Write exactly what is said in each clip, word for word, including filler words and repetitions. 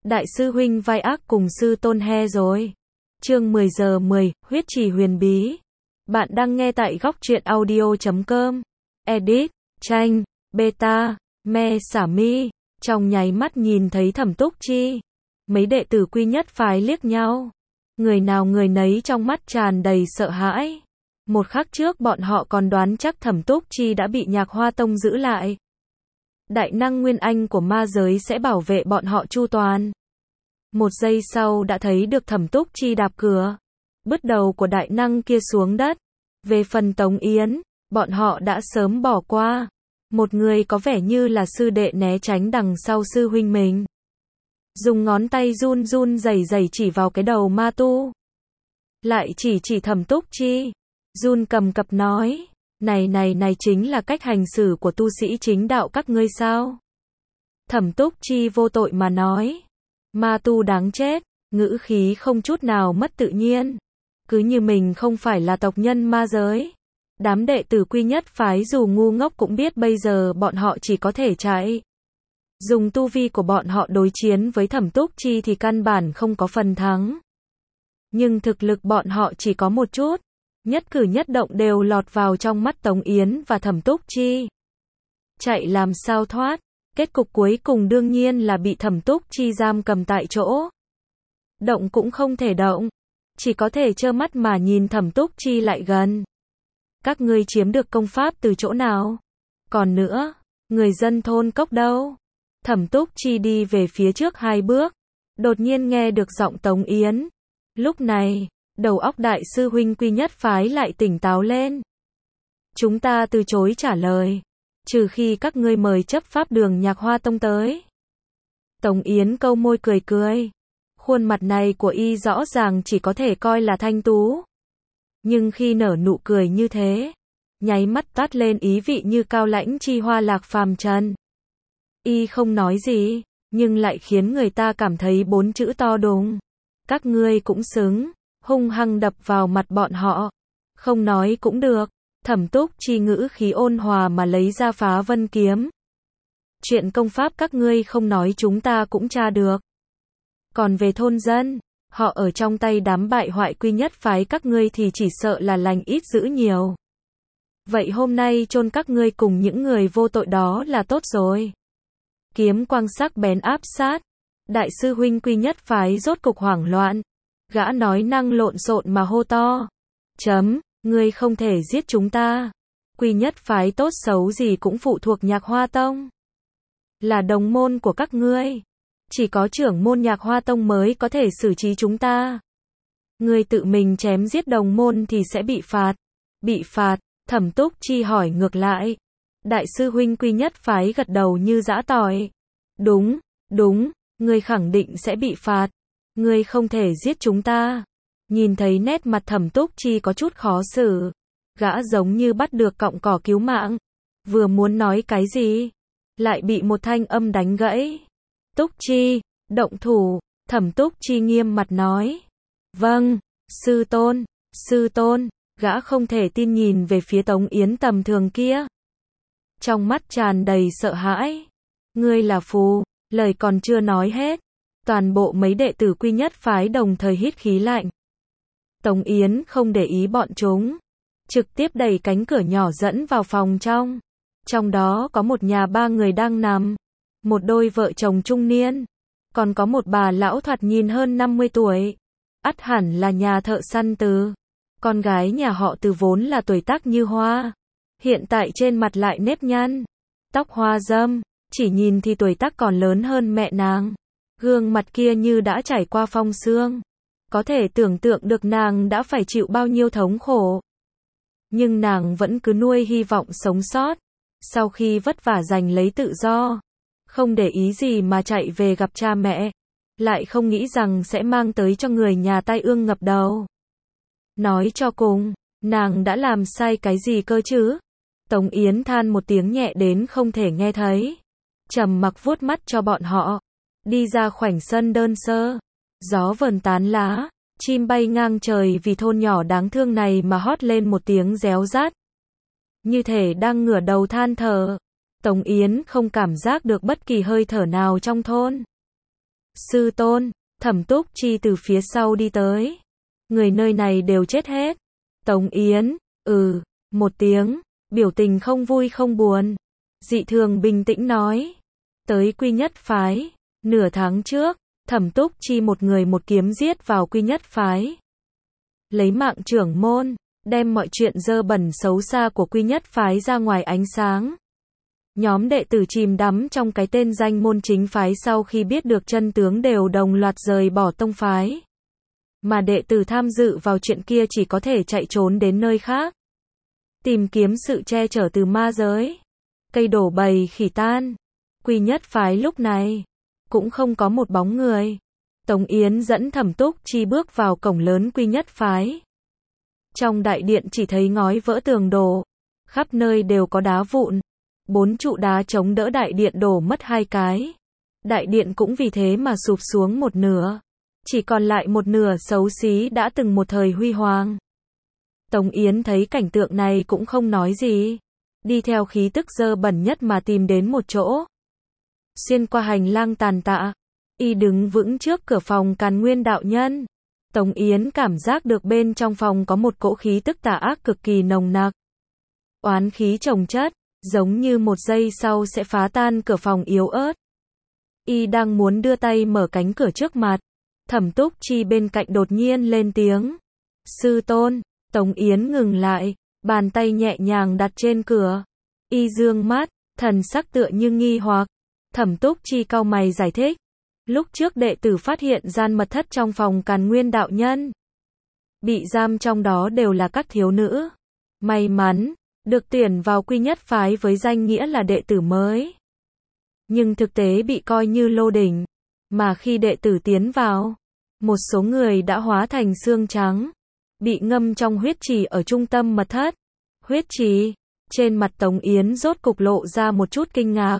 Đại sư huynh vai ác cùng sư tôn he rồi. Chương mười giờ mười, huyết trì huyền bí. Bạn đang nghe tại góc truyện audio chấm com. Edit, tranh, beta, me xả mi. Trong nháy mắt nhìn thấy Thẩm Túc Chi. Mấy đệ tử quy nhất phái liếc nhau. Người nào người nấy trong mắt tràn đầy sợ hãi. Một khắc trước bọn họ còn đoán chắc Thẩm Túc Chi đã bị Nhạc Hoa Tông giữ lại. Đại năng Nguyên Anh của ma giới sẽ bảo vệ bọn họ chu toàn. Một giây sau đã thấy được Thẩm Túc Chi đạp cửa. Bứt đầu của đại năng kia xuống đất. Về phần Tống Yến, bọn họ đã sớm bỏ qua. Một người có vẻ như là sư đệ né tránh đằng sau sư huynh mình. Dùng ngón tay run run rẩy rẩy chỉ vào cái đầu ma tu. Lại chỉ chỉ Thẩm Túc Chi. Run cầm cập nói. Này này này chính là cách hành xử của tu sĩ chính đạo các ngươi sao? Thẩm Túc Chi vô tội mà nói. Ma tu đáng chết, ngữ khí không chút nào mất tự nhiên. Cứ như mình không phải là tộc nhân ma giới. Đám đệ tử quy nhất phái dù ngu ngốc cũng biết bây giờ bọn họ chỉ có thể chạy. Dùng tu vi của bọn họ đối chiến với Thẩm Túc Chi thì căn bản không có phần thắng. Nhưng thực lực bọn họ chỉ có một chút. Nhất cử nhất động đều lọt vào trong mắt Tống Yến và Thẩm Túc Chi. Chạy làm sao thoát, kết cục cuối cùng đương nhiên là bị Thẩm Túc Chi giam cầm tại chỗ. Động cũng không thể động, chỉ có thể trơ mắt mà nhìn Thẩm Túc Chi lại gần. Các ngươi chiếm được công pháp từ chỗ nào? Còn nữa, người dân thôn cốc đâu? Thẩm Túc Chi đi về phía trước hai bước, đột nhiên nghe được giọng Tống Yến. Lúc này, đầu óc đại sư huynh quy nhất phái lại tỉnh táo lên. Chúng ta từ chối trả lời, trừ khi các ngươi mời chấp pháp đường Nhạc Hoa Tông tới. Tống Yến câu môi cười cười. Khuôn mặt này của y rõ ràng chỉ có thể coi là thanh tú. Nhưng khi nở nụ cười như thế, nháy mắt toát lên ý vị như cao lãnh chi hoa lạc phàm trần. Y không nói gì, nhưng lại khiến người ta cảm thấy bốn chữ to đùng. Các ngươi cũng xứng. Hung hăng đập vào mặt bọn họ. Không nói cũng được. Thẩm Túc Chi ngữ khí ôn hòa mà lấy ra Phá Vân kiếm. Chuyện công pháp các ngươi không nói chúng ta cũng tra được. Còn về thôn dân, họ ở trong tay đám bại hoại quy nhất phái các ngươi thì chỉ sợ là lành ít dữ nhiều. Vậy hôm nay chôn các ngươi cùng những người vô tội đó là tốt rồi. Kiếm quang sắc bén áp sát. Đại sư huynh quy nhất phái rốt cục hoảng loạn. Gã nói năng lộn xộn mà hô to. Chấm, ngươi không thể giết chúng ta. Quy nhất phái tốt xấu gì cũng phụ thuộc Nhạc Hoa Tông. Là đồng môn của các ngươi. Chỉ có trưởng môn Nhạc Hoa Tông mới có thể xử trí chúng ta. Ngươi tự mình chém giết đồng môn thì sẽ bị phạt. Bị phạt, Thẩm Túc Chi hỏi ngược lại. Đại sư huynh quy nhất phái gật đầu như giã tỏi. Đúng, đúng, ngươi khẳng định sẽ bị phạt. Ngươi không thể giết chúng ta. Nhìn thấy nét mặt Thẩm Túc Chi có chút khó xử. Gã giống như bắt được cọng cỏ cứu mạng. Vừa muốn nói cái gì, lại bị một thanh âm đánh gãy. Túc Chi, động thủ. Thẩm Túc Chi nghiêm mặt nói. Vâng, sư tôn, sư tôn. Gã không thể tin nhìn về phía Tống Yến tầm thường kia. Trong mắt tràn đầy sợ hãi. Ngươi là phù. Lời còn chưa nói hết. Toàn bộ mấy đệ tử quy nhất phái đồng thời hít khí lạnh. Tống Yến không để ý bọn chúng. Trực tiếp đẩy cánh cửa nhỏ dẫn vào phòng trong. Trong đó có một nhà ba người đang nằm. Một đôi vợ chồng trung niên. Còn có một bà lão thoạt nhìn hơn năm mươi tuổi. Ắt hẳn là nhà thợ săn Từ. Con gái nhà họ Từ vốn là tuổi tác như hoa. Hiện tại trên mặt lại nếp nhăn. Tóc hoa râm. Chỉ nhìn thì tuổi tác còn lớn hơn mẹ nàng. Gương mặt kia như đã trải qua phong sương. Có thể tưởng tượng được nàng đã phải chịu bao nhiêu thống khổ. Nhưng nàng vẫn cứ nuôi hy vọng sống sót. Sau khi vất vả giành lấy tự do, không để ý gì mà chạy về gặp cha mẹ. Lại không nghĩ rằng sẽ mang tới cho người nhà tai ương ngập đầu. Nói cho cùng, nàng đã làm sai cái gì cơ chứ? Tống Yến than một tiếng nhẹ đến không thể nghe thấy. Trầm mặc vuốt mắt cho bọn họ. Đi ra khoảnh sân đơn sơ. Gió vờn tán lá. Chim bay ngang trời vì thôn nhỏ đáng thương này mà hót lên một tiếng réo rát. Như thể đang ngửa đầu than thở. Tống Yến không cảm giác được bất kỳ hơi thở nào trong thôn. Sư tôn, Thẩm Túc Chi từ phía sau đi tới. Người nơi này đều chết hết. Tống Yến, ừ, một tiếng, biểu tình không vui không buồn. Dị thường bình tĩnh nói. Tới Quy Nhất Phái, nửa tháng trước, Thẩm Túc Chi một người một kiếm giết vào Quy Nhất Phái. Lấy mạng trưởng môn, đem mọi chuyện dơ bẩn xấu xa của Quy Nhất Phái ra ngoài ánh sáng. Nhóm đệ tử chìm đắm trong cái tên danh môn chính phái sau khi biết được chân tướng đều đồng loạt rời bỏ tông phái. Mà đệ tử tham dự vào chuyện kia chỉ có thể chạy trốn đến nơi khác. Tìm kiếm sự che chở từ ma giới. Cây đổ bầy khỉ tan. Quy Nhất Phái lúc này cũng không có một bóng người. Tống Yến dẫn Thẩm Túc Chi bước vào cổng lớn Quy Nhất Phái. Trong đại điện chỉ thấy ngói vỡ tường đổ. Khắp nơi đều có đá vụn. Bốn trụ đá chống đỡ đại điện đổ mất hai cái. Đại điện cũng vì thế mà sụp xuống một nửa. Chỉ còn lại một nửa xấu xí đã từng một thời huy hoàng. Tống Yến thấy cảnh tượng này cũng không nói gì. Đi theo khí tức dơ bẩn nhất mà tìm đến một chỗ. Xuyên qua hành lang tàn tạ. Y đứng vững trước cửa phòng Càn Nguyên đạo nhân. Tống Yến cảm giác được bên trong phòng có một cỗ khí tức tà ác cực kỳ nồng nặc. Oán khí chồng chất, giống như một giây sau sẽ phá tan cửa phòng yếu ớt. Y đang muốn đưa tay mở cánh cửa trước mặt. Thẩm Túc Chi bên cạnh đột nhiên lên tiếng. Sư tôn, Tống Yến ngừng lại, bàn tay nhẹ nhàng đặt trên cửa. Y dương mắt, thần sắc tựa như nghi hoặc. Thẩm Túc Chi cau mày giải thích. Lúc trước đệ tử phát hiện gian mật thất trong phòng Càn Nguyên đạo nhân. Bị giam trong đó đều là các thiếu nữ. May mắn, được tuyển vào Quy Nhất Phái với danh nghĩa là đệ tử mới. Nhưng thực tế bị coi như lô đỉnh. Mà khi đệ tử tiến vào, một số người đã hóa thành xương trắng. Bị ngâm trong huyết trì ở trung tâm mật thất. Huyết trì, trên mặt Tống Yến rốt cục lộ ra một chút kinh ngạc.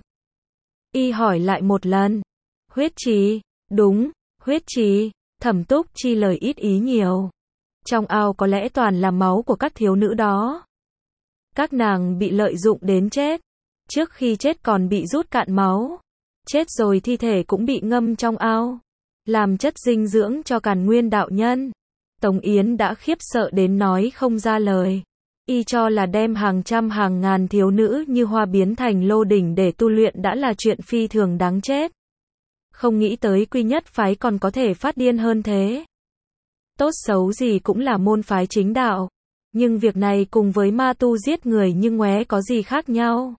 Y hỏi lại một lần. Huyết trì, đúng, huyết trì. Thẩm Túc Chi lời ít ý nhiều. Trong ao có lẽ toàn là máu của các thiếu nữ đó. Các nàng bị lợi dụng đến chết. Trước khi chết còn bị rút cạn máu. Chết rồi thi thể cũng bị ngâm trong ao. Làm chất dinh dưỡng cho Càn Nguyên đạo nhân. Tống Yến đã khiếp sợ đến nói không ra lời. Y cho là đem hàng trăm hàng ngàn thiếu nữ như hoa biến thành lô đỉnh để tu luyện đã là chuyện phi thường đáng chết. Không nghĩ tới Quy Nhất Phái còn có thể phát điên hơn thế. Tốt xấu gì cũng là môn phái chính đạo. Nhưng việc này cùng với ma tu giết người như ngoé có gì khác nhau.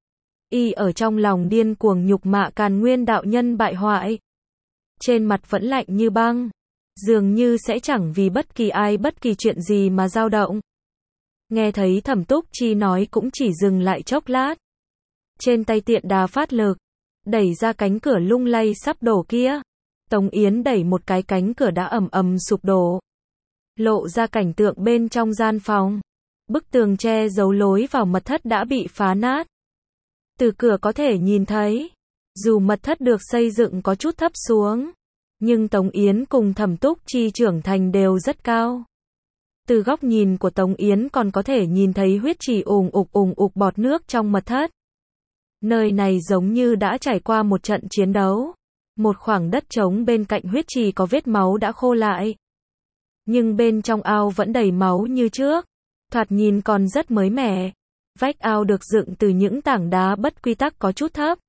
Y ở trong lòng điên cuồng nhục mạ Càn Nguyên đạo nhân bại hoại. Trên mặt vẫn lạnh như băng. Dường như sẽ chẳng vì bất kỳ ai bất kỳ chuyện gì mà dao động. Nghe thấy Thẩm Túc Chi nói cũng chỉ dừng lại chốc lát. Trên tay tiện đà phát lực. Đẩy ra cánh cửa lung lay sắp đổ kia. Tống Yến đẩy một cái cánh cửa đã ầm ầm sụp đổ. Lộ ra cảnh tượng bên trong gian phòng. Bức tường che giấu lối vào mật thất đã bị phá nát. Từ cửa có thể nhìn thấy. Dù mật thất được xây dựng có chút thấp xuống. Nhưng Tống Yến cùng Thẩm Túc Chi trưởng thành đều rất cao. Từ góc nhìn của Tống Yến còn có thể nhìn thấy huyết trì ùn ục ùn ục bọt nước trong mật thất. Nơi này giống như đã trải qua một trận chiến đấu. Một khoảng đất trống bên cạnh huyết trì có vết máu đã khô lại. Nhưng bên trong ao vẫn đầy máu như trước. Thoạt nhìn còn rất mới mẻ. Vách ao được dựng từ những tảng đá bất quy tắc có chút thấp.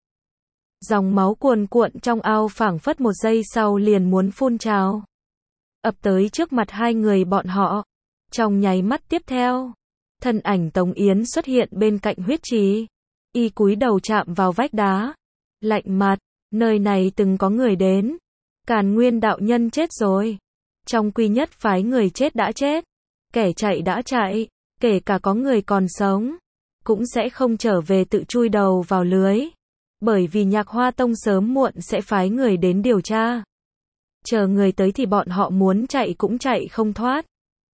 Dòng máu cuồn cuộn trong ao phảng phất một giây sau liền muốn phun trào. Ập tới trước mặt hai người bọn họ. Trong nháy mắt tiếp theo, thân ảnh Tống Yến xuất hiện bên cạnh huyết trì. Y cúi đầu chạm vào vách đá. Lạnh mặt, nơi này từng có người đến. Càn Nguyên đạo nhân chết rồi. Trong Quy Nhất Phái người chết đã chết. Kẻ chạy đã chạy. Kể cả có người còn sống. Cũng sẽ không trở về tự chui đầu vào lưới. Bởi vì Nhạc Hoa Tông sớm muộn sẽ phái người đến điều tra. Chờ người tới thì bọn họ muốn chạy cũng chạy không thoát.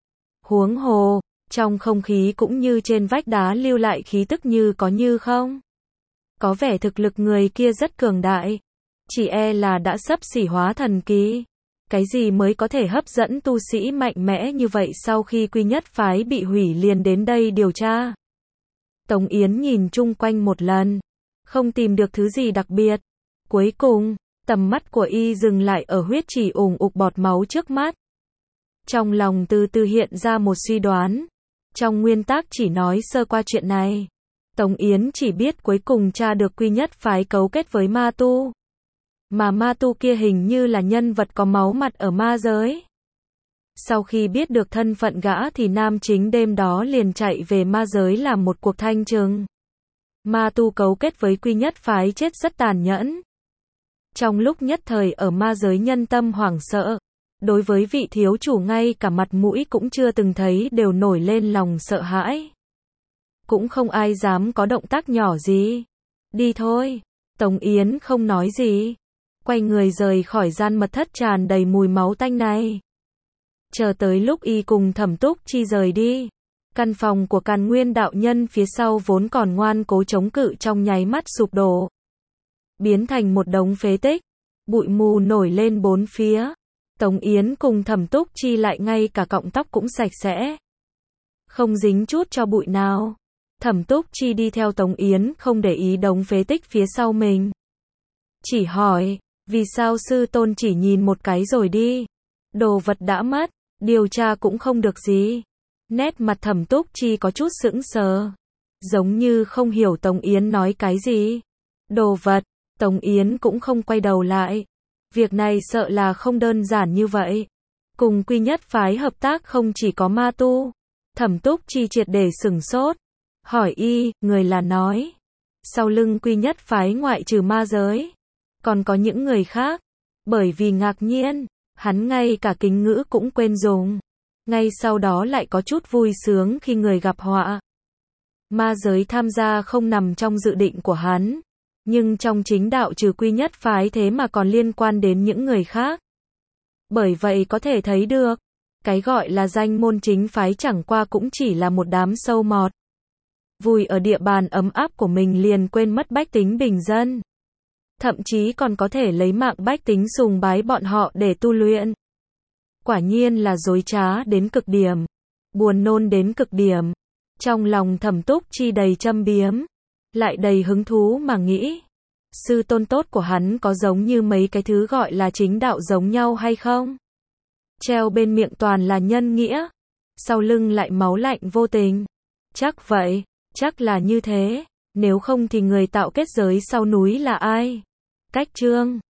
Huống hồ, trong không khí cũng như trên vách đá lưu lại khí tức như có như không. Có vẻ thực lực người kia rất cường đại. Chỉ e là đã sắp xỉ hóa thần kỳ. Cái gì mới có thể hấp dẫn tu sĩ mạnh mẽ như vậy sau khi Quy Nhất Phái bị hủy liền đến đây điều tra. Tống Yến nhìn chung quanh một lần. Không tìm được thứ gì đặc biệt. Cuối cùng, Tầm mắt của y dừng lại ở huyết chỉ ủng ục bọt máu trước mắt. Trong lòng từ từ hiện ra một suy đoán. Trong nguyên tắc chỉ nói sơ qua chuyện này. Tống Yến chỉ biết cuối cùng cha được Quy Nhất phái cấu kết với ma tu. Mà ma tu kia hình như là nhân vật có máu mặt ở ma giới. Sau khi biết được thân phận gã thì nam chính đêm đó liền chạy về ma giới làm một cuộc thanh trừng. Ma tu cấu kết với Quy Nhất phái chết rất tàn nhẫn. Trong lúc nhất thời ở ma giới nhân tâm hoảng sợ. Đối với vị thiếu chủ ngay cả mặt mũi cũng chưa từng thấy đều nổi lên lòng sợ hãi. Cũng không ai dám có động tác nhỏ gì. Đi thôi. Tống Yến không nói gì. Quay người rời khỏi gian mật thất tràn đầy mùi máu tanh này. Chờ tới lúc y cùng Thẩm Túc Chi rời đi. Căn phòng của Càn Nguyên đạo nhân phía sau vốn còn ngoan cố chống cự trong nháy mắt sụp đổ. Biến thành một đống phế tích. Bụi mù nổi lên bốn phía. Tống Yến cùng Thẩm Túc Chi lại ngay cả cọng tóc cũng sạch sẽ. Không dính chút cho bụi nào. Thẩm Túc Chi đi theo Tống Yến không để ý đống phế tích phía sau mình. Chỉ hỏi, vì sao sư tôn chỉ nhìn một cái rồi đi? Đồ vật đã mất, điều tra cũng không được gì. Nét mặt Thẩm Túc Chi có chút sững sờ. Giống như không hiểu Tống Yến nói cái gì. Đồ vật, Tống Yến cũng không quay đầu lại. Việc này sợ là không đơn giản như vậy. Cùng Quy Nhất phái hợp tác không chỉ có ma tu. Thẩm Túc Chi triệt để sửng sốt. Hỏi y, người là nói. Sau lưng Quy Nhất phái ngoại trừ ma giới. Còn có những người khác. Bởi vì ngạc nhiên, hắn ngay cả kính ngữ cũng quên dùng. Ngay sau đó lại có chút vui sướng khi người gặp họa. Ma giới tham gia không nằm trong dự định của hắn. Nhưng trong chính đạo trừ Quy Nhất phái thế mà còn liên quan đến những người khác. Bởi vậy có thể thấy được, cái gọi là danh môn chính phái chẳng qua cũng chỉ là một đám sâu mọt. Vui ở địa bàn ấm áp của mình liền quên mất bách tính bình dân. Thậm chí còn có thể lấy mạng bách tính sùng bái bọn họ để tu luyện. Quả nhiên là dối trá đến cực điểm. Buồn nôn đến cực điểm. Trong lòng Thẩm Túc Chi đầy châm biếm. Lại đầy hứng thú mà nghĩ. Sư tôn tốt của hắn có giống như mấy cái thứ gọi là chính đạo giống nhau hay không? Treo bên miệng toàn là nhân nghĩa. Sau lưng lại máu lạnh vô tình. Chắc vậy, chắc là như thế. Nếu không thì người tạo kết giới sau núi là ai? Cách chương